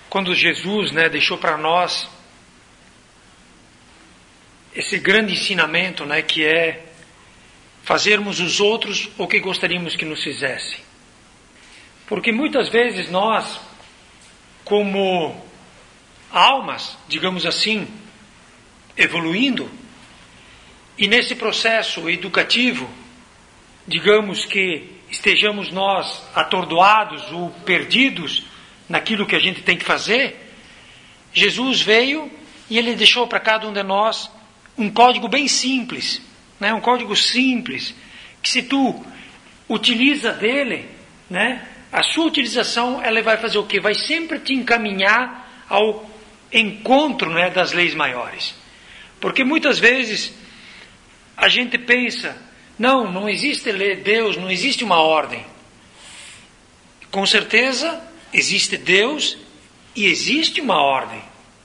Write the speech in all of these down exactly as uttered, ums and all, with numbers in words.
quando Jesus, né, deixou para nós esse grande ensinamento, né, que é fazermos os outros o que gostaríamos que nos fizessem. Porque muitas vezes nós, como almas, digamos assim, evoluindo, e nesse processo educativo, digamos que estejamos nós atordoados ou perdidos naquilo que a gente tem que fazer, Jesus veio e Ele deixou para cada um de nós um código bem simples, né? Um código simples, que se tu utiliza dele, né? A sua utilização, ela vai fazer o quê? Vai sempre te encaminhar ao encontro, né, das leis maiores. Porque muitas vezes a gente pensa, não, não existe Deus, não existe uma ordem. Com certeza existe Deus e existe uma ordem.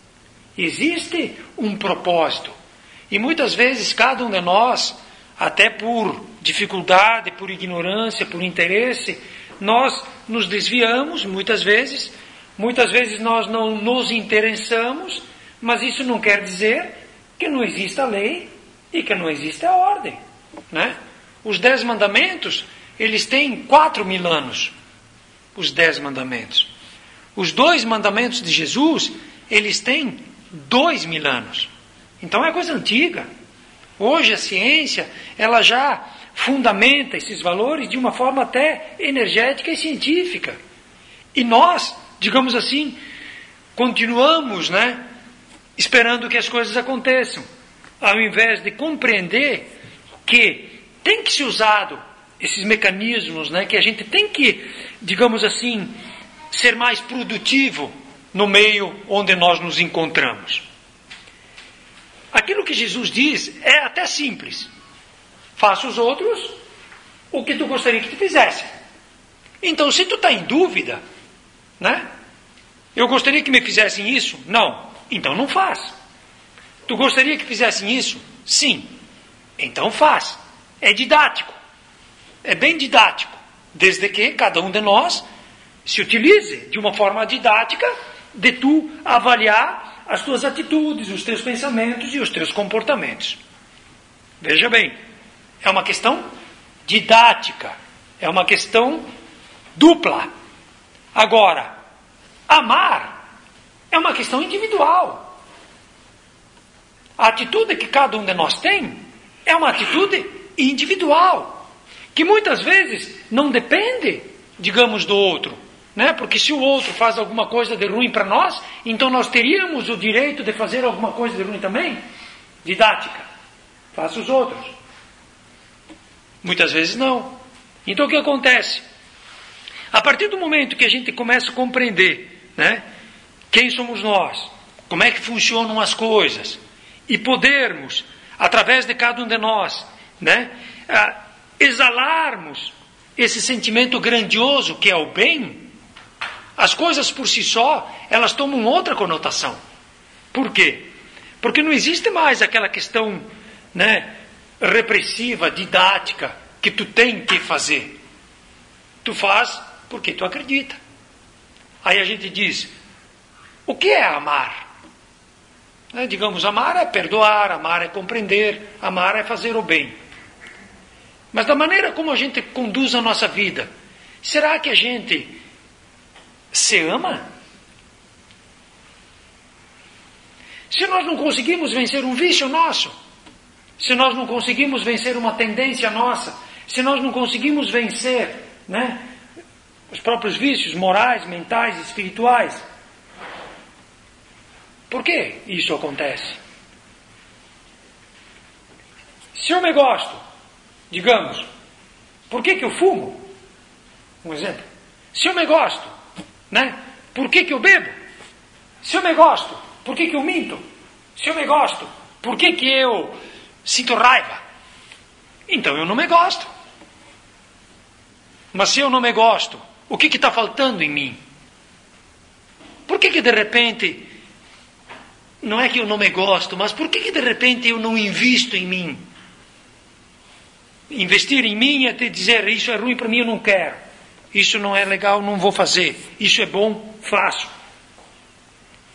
Existe um propósito. E muitas vezes cada um de nós, até por dificuldade, por ignorância, por interesse, nós nos desviamos muitas vezes, muitas vezes nós não nos interessamos, mas isso não quer dizer que não exista lei e que não exista ordem, né? Os dez mandamentos, eles têm quatro mil anos, os dez mandamentos. Os dois mandamentos de Jesus, eles têm dois mil anos. Então é coisa antiga. Hoje a ciência, ela já fundamenta esses valores de uma forma até energética e científica. E nós, digamos assim, continuamos, né, esperando que as coisas aconteçam, ao invés de compreender que tem que ser usado esses mecanismos, né, que a gente tem que, digamos assim, ser mais produtivo no meio onde nós nos encontramos. Aquilo que Jesus diz é até simples. Faça os outros o que tu gostaria que te fizessem. Então, se tu está em dúvida, né? Eu gostaria que me fizessem isso? Não. Então não faz. Tu gostaria que fizessem isso? Sim. Então faz. É didático. É bem didático. Desde que cada um de nós se utilize de uma forma didática de tu avaliar as tuas atitudes, os teus pensamentos e os teus comportamentos. Veja bem, é uma questão didática, é uma questão dupla. Agora, amar é uma questão individual. A atitude que cada um de nós tem é uma atitude individual, que muitas vezes não depende, digamos, do outro. Né? Porque se o outro faz alguma coisa de ruim para nós, então nós teríamos o direito de fazer alguma coisa de ruim também? Didática. Faça os outros. Muitas vezes não. Então o que acontece? A partir do momento que a gente começa a compreender, né, quem somos nós, como é que funcionam as coisas, e podermos, através de cada um de nós, né, exalarmos esse sentimento grandioso que é o bem, as coisas por si só, elas tomam outra conotação. Por quê? Porque não existe mais aquela questão, né, repressiva, didática, que tu tem que fazer. Tu faz porque tu acredita. Aí a gente diz, o que é amar? Né, digamos, amar é perdoar, amar é compreender, amar é fazer o bem. Mas da maneira como a gente conduz a nossa vida, será que a gente se ama? Se nós não conseguimos vencer um vício nosso, se nós não conseguimos vencer uma tendência nossa, se nós não conseguimos vencer, né, os próprios vícios morais, mentais, espirituais, por que isso acontece? Se eu me gosto, digamos, por que que eu fumo? Um exemplo. Se eu me gosto, né? Por que que eu bebo? Se eu me gosto, por que que eu minto? Se eu me gosto, por que que eu sinto raiva? Então eu não me gosto. Mas se eu não me gosto, o que que está faltando em mim? Por que que de repente, não é que eu não me gosto, mas por que que de repente eu não invisto em mim? Investir em mim é te dizer, isso é ruim para mim, eu não quero. Isso não é legal, não vou fazer. Isso é bom, faço.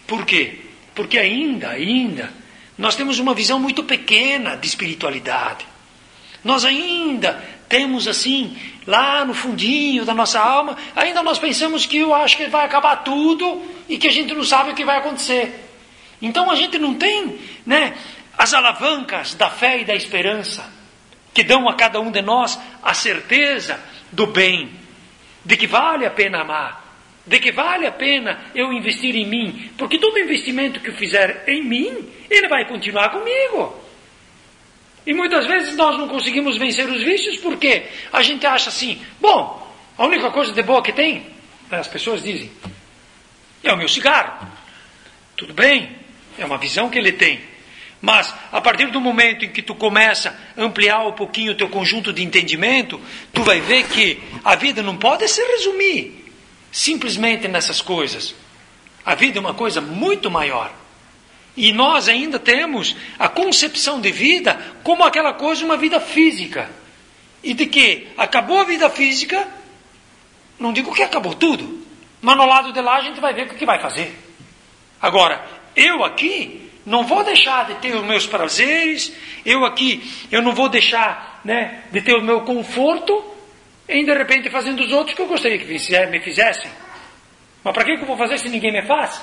Por quê? Porque ainda, ainda, nós temos uma visão muito pequena de espiritualidade. Nós ainda temos assim, lá no fundinho da nossa alma, ainda nós pensamos que eu acho que vai acabar tudo e que a gente não sabe o que vai acontecer. Então a gente não tem, né, as alavancas da fé e da esperança que dão a cada um de nós a certeza do bem, de que vale a pena amar, de que vale a pena eu investir em mim, porque todo investimento que eu fizer em mim, ele vai continuar comigo. E muitas vezes nós não conseguimos vencer os vícios porque a gente acha assim, bom, a única coisa de boa que tem, as pessoas dizem, é o meu cigarro. Tudo bem, é uma visão que ele tem. Mas a partir do momento em que tu começa a ampliar um pouquinho o teu conjunto de entendimento, tu vai ver que a vida não pode se resumir simplesmente nessas coisas. A vida é uma coisa muito maior. E nós ainda temos a concepção de vida como aquela coisa, uma vida física. E de que acabou a vida física, não digo que acabou tudo, mas no lado de lá a gente vai ver o que vai fazer. Agora, eu aqui não vou deixar de ter os meus prazeres, eu aqui, eu não vou deixar, né, de ter o meu conforto, em de repente fazendo os outros que eu gostaria que me fizessem. Mas para que eu vou fazer se ninguém me faz?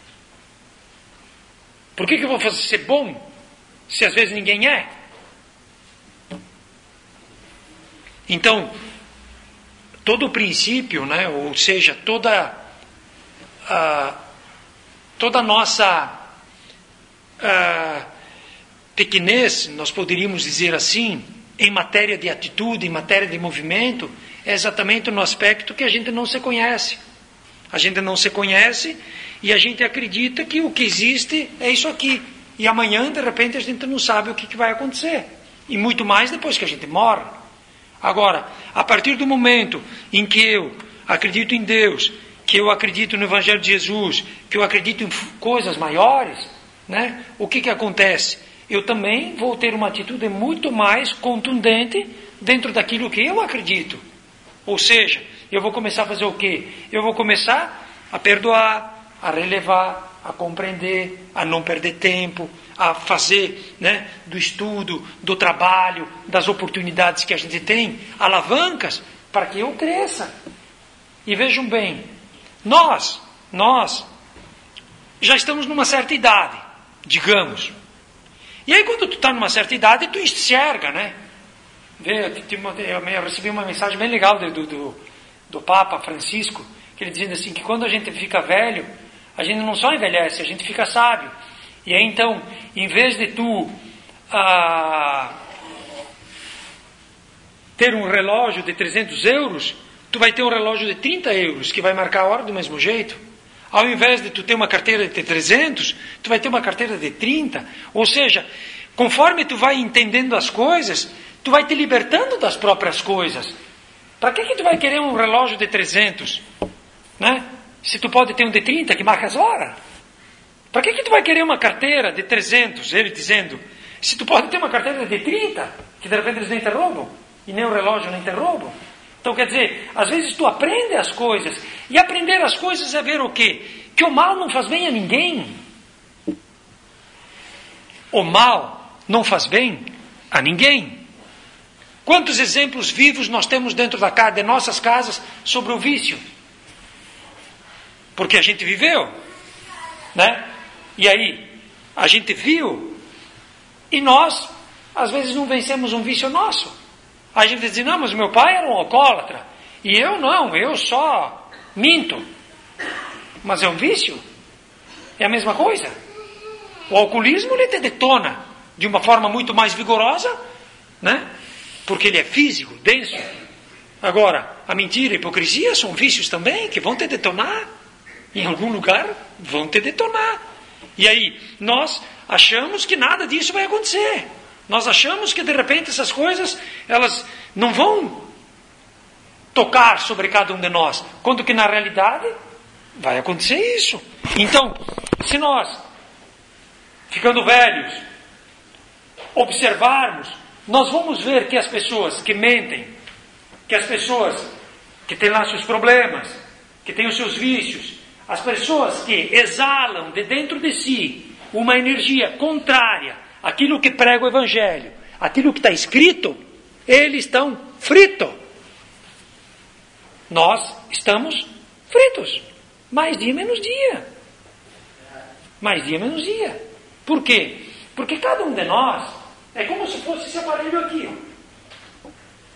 Por que, que eu vou fazer ser bom, se às vezes ninguém é? Então, todo o princípio, né, ou seja, toda a, toda a nossa a, pequenez, nós poderíamos dizer assim, em matéria de atitude, em matéria de movimento, é exatamente no aspecto que a gente não se conhece. A gente não se conhece e a gente acredita que o que existe é isso aqui. E amanhã, de repente, a gente não sabe o que, que vai acontecer. E muito mais depois que a gente morre. Agora, a partir do momento em que eu acredito em Deus, que eu acredito no Evangelho de Jesus, que eu acredito em coisas maiores, né, o que, que acontece? Eu também vou ter uma atitude muito mais contundente dentro daquilo que eu acredito. Ou seja, eu vou começar a fazer o quê? Eu vou começar a perdoar, a relevar, a compreender, a não perder tempo, a fazer, né, do estudo, do trabalho, das oportunidades que a gente tem, alavancas para que eu cresça. E vejam bem, nós, nós já estamos numa certa idade, digamos. E aí quando tu está numa certa idade, tu enxerga, né? Eu recebi uma mensagem bem legal do, do, do Papa Francisco, que ele dizendo assim, que quando a gente fica velho, a gente não só envelhece, a gente fica sábio. E aí então, em vez de tu ah, ter um relógio de trezentos euros, tu vai ter um relógio de trinta euros, que vai marcar a hora do mesmo jeito. Ao invés de tu ter uma carteira de trezentos, tu vai ter uma carteira de trinta. Ou seja, conforme tu vai entendendo as coisas, tu vai te libertando das próprias coisas. Para que que tu vai querer um relógio de trezentos? Né? Se tu pode ter um de trinta que marca as horas. Para que que tu vai querer uma carteira de trezentos? Ele dizendo, se tu pode ter uma carteira de trinta, que de repente eles nem te roubam, e nem o relógio nem te roubam. Então quer dizer, às vezes tu aprende as coisas, e aprender as coisas é ver o quê? Que o mal não faz bem a ninguém. O mal não faz bem a ninguém. Quantos exemplos vivos nós temos dentro da casa, de nossas casas sobre o vício? Porque a gente viveu, né? E aí, a gente viu, e nós, às vezes, não vencemos um vício nosso. A gente diz, não, mas meu pai era um alcoólatra, e eu não, eu só minto. Mas é um vício? É a mesma coisa? O alcoolismo, ele te detona de uma forma muito mais vigorosa, né? Porque ele é físico, denso. Agora, a mentira e a hipocrisia são vícios também, que vão te detonar. Em algum lugar, vão te detonar. E aí, nós achamos que nada disso vai acontecer. Nós achamos que, de repente, essas coisas, elas não vão tocar sobre cada um de nós. Quando que, na realidade, vai acontecer isso. Então, se nós, ficando velhos, observarmos, nós vamos ver que as pessoas que mentem, que as pessoas que têm lá seus problemas, que têm os seus vícios, As pessoas que exalam de dentro de si uma energia contrária àquilo que prega o Evangelho, aquilo que está escrito, eles estão fritos. Nós estamos fritos. Mais dia, menos dia. Mais dia, menos dia. Por quê? Porque cada um de nós é como se fosse esse aparelho aqui. Ó.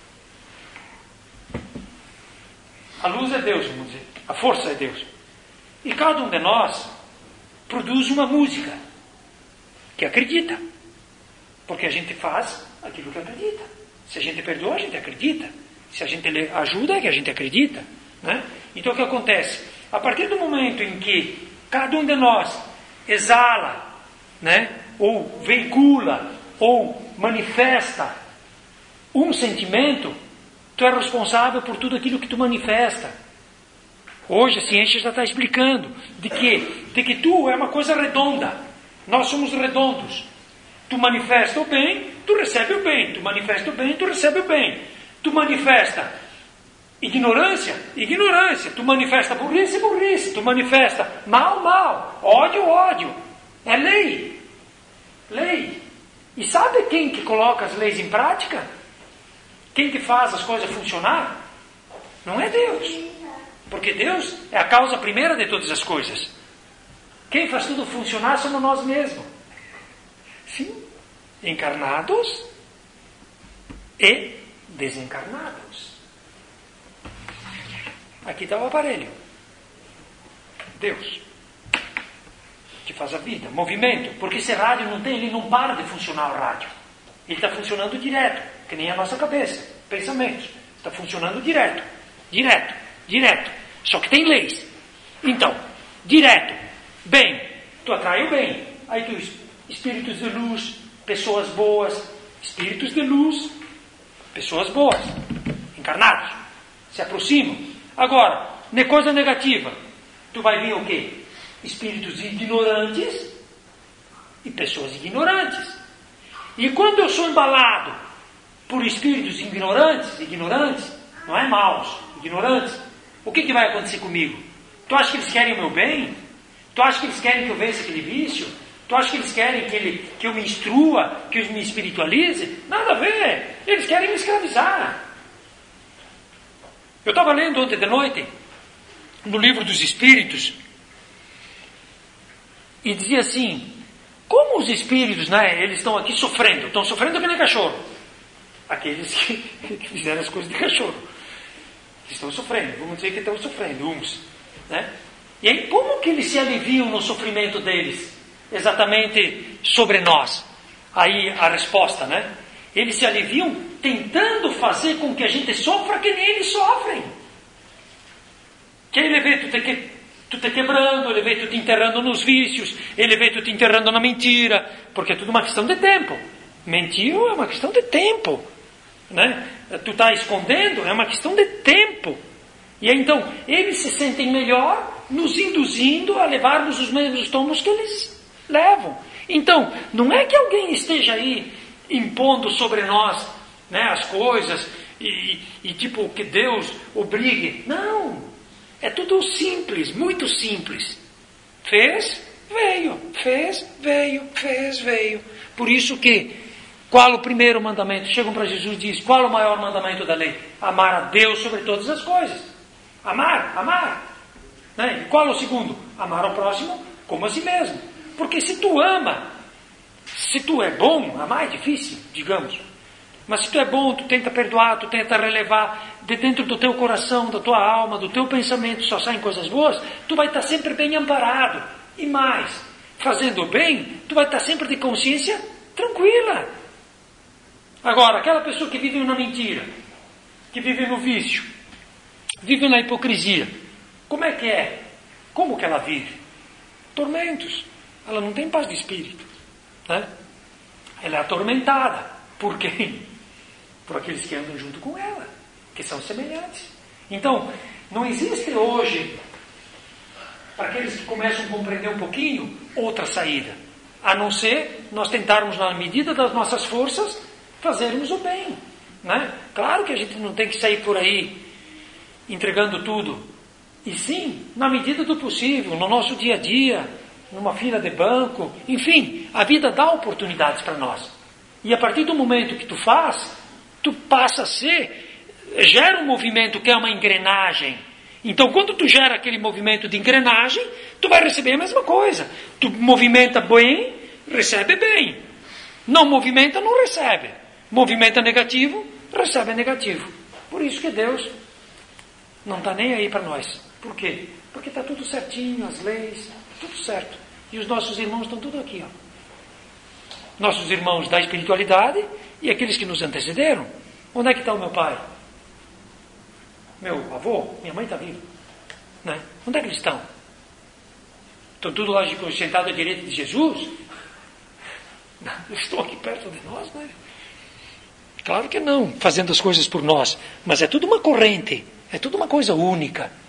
A luz é Deus, vamos dizer. A força é Deus. E cada um de nós produz uma música que acredita. Porque a gente faz aquilo que acredita. Se a gente perdoa, a gente acredita. Se a gente ajuda, é que a gente acredita. Né? Então o que acontece? A partir do momento em que cada um de nós exala, né, ou veicula, ou manifesta um sentimento, tu é responsável por tudo aquilo que tu manifesta. Hoje a ciência já está explicando de que, de que tu é uma coisa redonda. Nós somos redondos. Tu manifesta o bem, tu recebe o bem. Tu manifesta o bem, tu recebe o bem. Tu manifesta ignorância, ignorância. Tu manifesta burrice, burrice. Tu manifesta mal, mal. Ódio, ódio. É lei. Lei. E sabe quem que coloca as leis em prática? Quem que faz as coisas funcionar? Não é Deus. Porque Deus é a causa primeira de todas as coisas. Quem faz tudo funcionar somos nós mesmos. Sim. Encarnados e desencarnados. Aqui está o aparelho. Deus. Que faz a vida, movimento. Porque esse rádio não tem, ele não para de funcionar o rádio. Ele está funcionando direto, que nem a nossa cabeça. Pensamentos. Está funcionando direto. Direto. Direto. Só que tem leis. Então, direto. Bem. Tu atrai o bem. Aí tu, espíritos de luz, pessoas boas. Espíritos de luz, pessoas boas. Encarnados. Se aproximam. Agora, ne coisa negativa. Tu vai ver o quê? Espíritos ignorantes e pessoas ignorantes. E quando eu sou embalado por espíritos ignorantes, ignorantes, não é maus, ignorantes, o que, que vai acontecer comigo? Tu acha que eles querem o meu bem? Tu acha que eles querem que eu vença aquele vício? Tu acha que eles querem que, ele, que eu me instrua, que eu me espiritualize? Nada a ver. Eles querem me escravizar. Eu estava lendo ontem de noite, no livro dos Espíritos, e dizia assim, como os espíritos, né, eles estão aqui sofrendo, estão sofrendo que nem cachorro. Aqueles que, que fizeram as coisas de cachorro. Estão sofrendo, vamos dizer que estão sofrendo, uns. Né? E aí, como que eles se aliviam no sofrimento deles? Exatamente sobre nós. Aí a resposta, né? Eles se aliviam tentando fazer com que a gente sofra que nem eles sofrem. Que ele vê tu te, que, tu te quebrando, ele vê tu te enterrando nos vícios, ele vê tu te enterrando na mentira, porque é tudo uma questão de tempo. Mentir é uma questão de tempo. Né? Tu está escondendo, é uma questão de tempo. E aí, então, eles se sentem melhor nos induzindo a levarmos os mesmos tomos que eles levam. Então, não é que alguém esteja aí impondo sobre nós, né, as coisas e, e tipo que Deus obrigue. Não, é tudo simples, muito simples. Fez, veio, fez, veio, fez, veio. Por isso que, qual o primeiro mandamento? Chegam para Jesus e dizem, qual o maior mandamento da lei? Amar a Deus sobre todas as coisas. Amar, amar. Né? E qual o segundo? Amar ao próximo como a si mesmo. Porque se tu ama, se tu é bom, amar é difícil, digamos. Mas se tu é bom, tu tenta perdoar, tu tenta relevar, de dentro do teu coração, da tua alma, do teu pensamento, só saem coisas boas, tu vai estar sempre bem amparado. E mais, fazendo o bem, tu vai estar sempre de consciência tranquila. Agora, aquela pessoa que vive na mentira, que vive no vício, vive na hipocrisia, como é que é? Como que ela vive? Tormentos. Ela não tem paz de espírito. Né? Ela é atormentada. Por quem? Por aqueles que andam junto com ela, que são semelhantes. Então, não existe hoje, para aqueles que começam a compreender um pouquinho, outra saída. A não ser nós tentarmos, na medida das nossas forças, fazermos o bem. Né? Claro que a gente não tem que sair por aí entregando tudo E sim, na medida do possível, no nosso dia a dia, numa fila de banco, enfim, a vida dá oportunidades para nós. E a partir do momento que tu faz, tu passa a ser, gera um movimento que é uma engrenagem. Então, quando tu gera aquele movimento de engrenagem, tu vai receber a mesma coisa. Tu movimenta bem, recebe bem. Não movimenta, não recebe. Movimenta negativo, recebe negativo. Por isso que Deus não está nem aí para nós. Por quê? Porque está tudo certinho, as leis, tudo certo. E os nossos irmãos estão tudo aqui, ó. Nossos irmãos da espiritualidade e aqueles que nos antecederam. Onde é que está o meu pai? Meu avô? Minha mãe está viva. Né? Onde é que eles estão? Estão tudo lá sentados à direita de Jesus? Eles estão aqui perto de nós, né? Claro que não, fazendo as coisas por nós. Mas é tudo uma corrente. É tudo uma coisa única.